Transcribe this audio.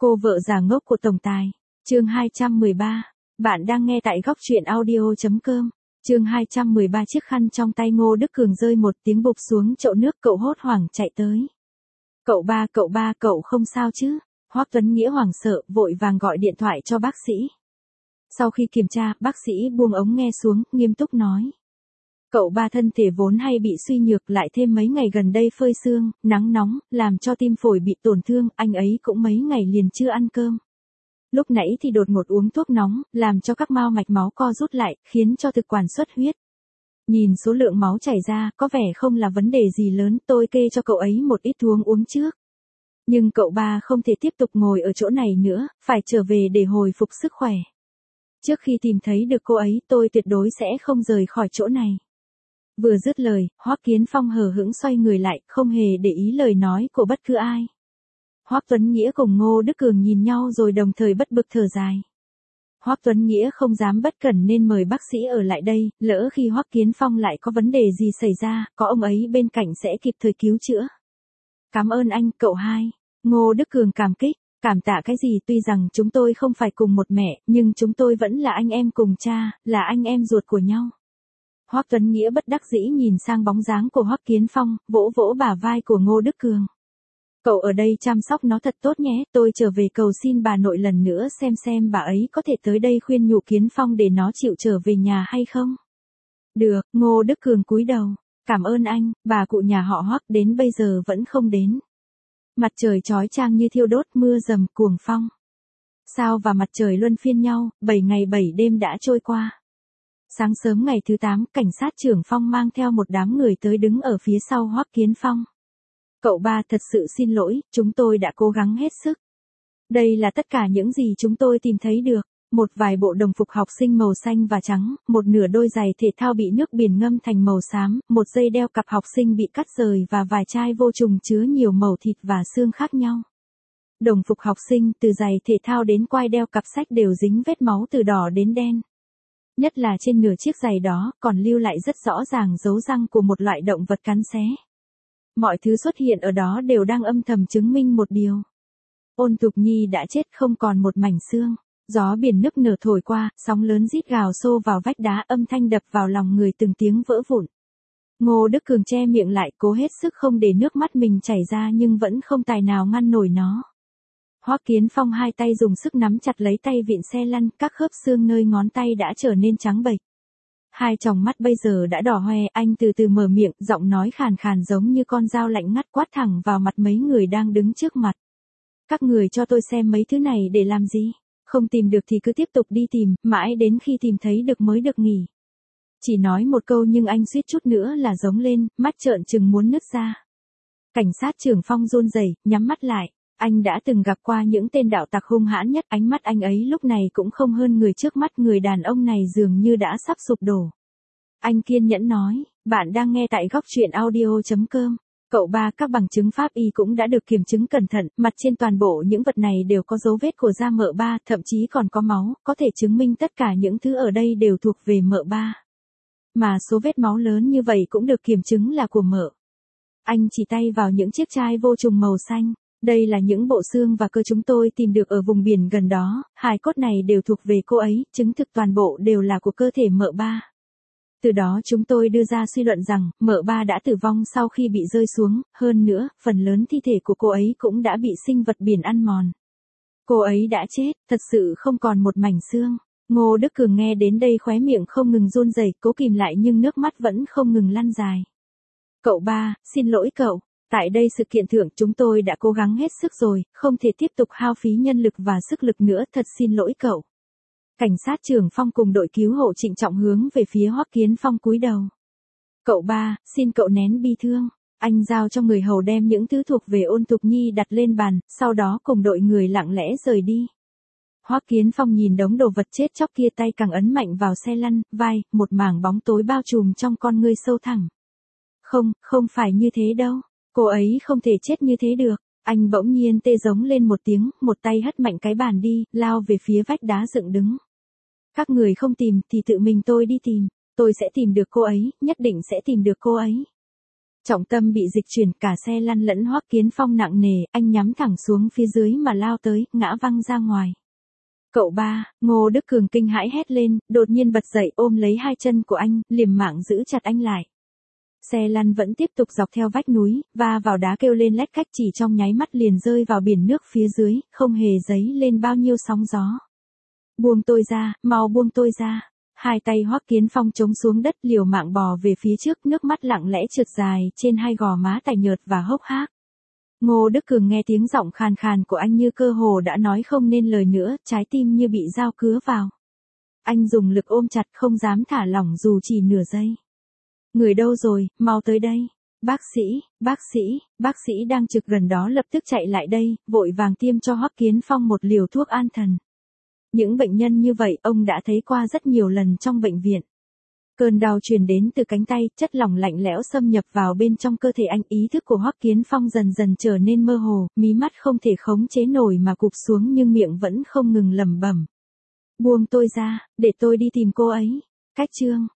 Cô vợ già ngốc của tổng tài. Chương 213. Bạn đang nghe tại góc truyện audio.com. Chương 213. Chiếc khăn trong tay Ngô Đức Cường rơi một tiếng bụp xuống chậu nước, cậu hốt hoảng chạy tới. Cậu ba, cậu không sao chứ? Hoắc Tuấn Nghĩa hoảng sợ, vội vàng gọi điện thoại cho bác sĩ. Sau khi kiểm tra, bác sĩ buông ống nghe xuống, nghiêm túc nói. Cậu ba thân thể vốn hay bị suy nhược, lại thêm mấy ngày gần đây phơi sương, nắng nóng, làm cho tim phổi bị tổn thương, anh ấy cũng mấy ngày liền chưa ăn cơm. Lúc nãy thì đột ngột uống thuốc nóng, làm cho các mao mạch máu co rút lại, khiến cho thực quản xuất huyết. Nhìn số lượng máu chảy ra, có vẻ không là vấn đề gì lớn, tôi kê cho cậu ấy một ít thuốc uống trước. Nhưng cậu ba không thể tiếp tục ngồi ở chỗ này nữa, phải trở về để hồi phục sức khỏe. Trước khi tìm thấy được cô ấy, tôi tuyệt đối sẽ không rời khỏi chỗ này. Vừa dứt lời, Hoắc Kiến Phong hờ hững xoay người lại, không hề để ý lời nói của bất cứ ai. Hoắc Tuấn Nghĩa cùng Ngô Đức Cường nhìn nhau rồi đồng thời bất bực thở dài. Hoắc Tuấn Nghĩa không dám bất cẩn nên mời bác sĩ ở lại đây, lỡ khi Hoắc Kiến Phong lại có vấn đề gì xảy ra, có ông ấy bên cạnh sẽ kịp thời cứu chữa. Cảm ơn anh, cậu hai. Ngô Đức Cường cảm kích. Cảm tạ cái gì, tuy rằng chúng tôi không phải cùng một mẹ, nhưng chúng tôi vẫn là anh em cùng cha, là anh em ruột của nhau. Hoắc Tuấn Nghĩa bất đắc dĩ nhìn sang bóng dáng của Hoắc Kiến Phong, vỗ vỗ bả vai của Ngô Đức Cường. Cậu ở đây chăm sóc nó thật tốt nhé, tôi trở về cầu xin bà nội lần nữa xem bà ấy có thể tới đây khuyên nhủ Kiến Phong để nó chịu trở về nhà hay không. Được, Ngô Đức Cường cúi đầu. Cảm ơn anh, bà cụ nhà họ Hoắc đến bây giờ vẫn không đến. Mặt trời chói chang như thiêu đốt, mưa rầm cuồng phong. Sao và mặt trời luân phiên nhau, 7 ngày 7 đêm đã trôi qua. Sáng sớm ngày thứ 8, cảnh sát trưởng Phong mang theo một đám người tới đứng ở phía sau Hoắc Kiến Phong. Cậu ba, thật sự xin lỗi, chúng tôi đã cố gắng hết sức. Đây là tất cả những gì chúng tôi tìm thấy được. Một vài bộ đồng phục học sinh màu xanh và trắng, một nửa đôi giày thể thao bị nước biển ngâm thành màu xám, một dây đeo cặp học sinh bị cắt rời và vài chai vô trùng chứa nhiều mẩu thịt và xương khác nhau. Đồng phục học sinh, từ giày thể thao đến quai đeo cặp sách đều dính vết máu từ đỏ đến đen. Nhất là trên nửa chiếc giày đó, còn lưu lại rất rõ ràng dấu răng của một loại động vật cắn xé. Mọi thứ xuất hiện ở đó đều đang âm thầm chứng minh một điều. Ôn Thục Nhi đã chết, không còn một mảnh xương. Gió biển nức nở thổi qua, sóng lớn rít gào xô vào vách đá, âm thanh đập vào lòng người từng tiếng vỡ vụn. Ngô Đức Cường che miệng lại, cố hết sức không để nước mắt mình chảy ra nhưng vẫn không tài nào ngăn nổi nó. Hoắc Kiến Phong hai tay dùng sức nắm chặt lấy tay vịn xe lăn, các khớp xương nơi ngón tay đã trở nên trắng bệch. Hai tròng mắt bây giờ đã đỏ hoe, anh từ từ mở miệng, giọng nói khàn khàn giống như con dao lạnh ngắt quát thẳng vào mặt mấy người đang đứng trước mặt. Các người cho tôi xem mấy thứ này để làm gì? Không tìm được thì cứ tiếp tục đi tìm, mãi đến khi tìm thấy được mới được nghỉ. Chỉ nói một câu nhưng anh suýt chút nữa là giống lên, mắt trợn trừng muốn nứt ra. Cảnh sát trưởng Phong run rẩy, nhắm mắt lại. Anh đã từng gặp qua những tên đạo tặc hung hãn nhất, ánh mắt anh ấy lúc này cũng không hơn người trước mắt, người đàn ông này dường như đã sắp sụp đổ. Anh kiên nhẫn nói, bạn đang nghe tại góc truyện audio.com. Cậu ba, các bằng chứng pháp y cũng đã được kiểm chứng cẩn thận, mặt trên toàn bộ những vật này đều có dấu vết của da mợ ba, thậm chí còn có máu, có thể chứng minh tất cả những thứ ở đây đều thuộc về mợ ba. Mà số vết máu lớn như vậy cũng được kiểm chứng là của mợ. Anh chỉ tay vào những chiếc chai vô trùng màu xanh. Đây là những bộ xương và cơ chúng tôi tìm được ở vùng biển gần đó, hài cốt này đều thuộc về cô ấy, chứng thực toàn bộ đều là của cơ thể mợ ba. Từ đó chúng tôi đưa ra suy luận rằng, mợ ba đã tử vong sau khi bị rơi xuống, hơn nữa, phần lớn thi thể của cô ấy cũng đã bị sinh vật biển ăn mòn. Cô ấy đã chết, thật sự không còn một mảnh xương. Ngô Đức Cường nghe đến đây khóe miệng không ngừng run rẩy, cố kìm lại nhưng nước mắt vẫn không ngừng lăn dài. Cậu ba, xin lỗi cậu. Tại đây sự kiện thưởng chúng tôi đã cố gắng hết sức rồi, không thể tiếp tục hao phí nhân lực và sức lực nữa, thật xin lỗi cậu. Cảnh sát trưởng Phong cùng đội cứu hộ trịnh trọng hướng về phía Hoắc Kiến Phong cúi đầu. Cậu ba, xin cậu nén bi thương. Anh giao cho người hầu đem những thứ thuộc về Ôn Thục Nhi đặt lên bàn, sau đó cùng đội người lặng lẽ rời đi. Hoắc Kiến Phong nhìn đống đồ vật chết chóc kia, tay càng ấn mạnh vào xe lăn, vai, một mảng bóng tối bao trùm trong con ngươi sâu thẳm. Không phải như thế đâu. Cô ấy không thể chết như thế được. Anh bỗng nhiên tê giống lên một tiếng, một tay hất mạnh cái bàn đi, lao về phía vách đá dựng đứng. Các người không tìm thì tự mình tôi đi tìm. Tôi sẽ tìm được cô ấy, nhất định sẽ tìm được cô ấy. Trọng tâm bị dịch chuyển, cả xe lăn lẫn Hoắc Kiến Phong nặng nề, anh nhắm thẳng xuống phía dưới mà lao tới, ngã văng ra ngoài. Cậu ba, Ngô Đức Cường kinh hãi hét lên, đột nhiên bật dậy ôm lấy hai chân của anh, liều mạng giữ chặt anh lại. Xe lăn vẫn tiếp tục dọc theo vách núi, va vào đá kêu lên lách cách, chỉ trong nháy mắt liền rơi vào biển nước phía dưới, không hề dấy lên bao nhiêu sóng gió. Buông tôi ra, mau buông tôi ra. Hai tay Hoắc Kiến Phong chống xuống đất, liều mạng bò về phía trước, nước mắt lặng lẽ trượt dài trên hai gò má tái nhợt và hốc hác. Ngô Đức Cường nghe tiếng giọng khàn khàn của anh như cơ hồ đã nói không nên lời nữa, trái tim như bị dao cứa vào. Anh dùng lực ôm chặt, không dám thả lỏng dù chỉ nửa giây. Người đâu rồi, mau tới đây. Bác sĩ đang trực gần đó lập tức chạy lại đây, vội vàng tiêm cho Hoắc Kiến Phong một liều thuốc an thần. Những bệnh nhân như vậy ông đã thấy qua rất nhiều lần trong bệnh viện. Cơn đau truyền đến từ cánh tay, chất lỏng lạnh lẽo xâm nhập vào bên trong cơ thể anh, ý thức của Hoắc Kiến Phong dần dần trở nên mơ hồ, mí mắt không thể khống chế nổi mà cụp xuống nhưng miệng vẫn không ngừng lẩm bẩm. Buông tôi ra, để tôi đi tìm cô ấy. Cách chương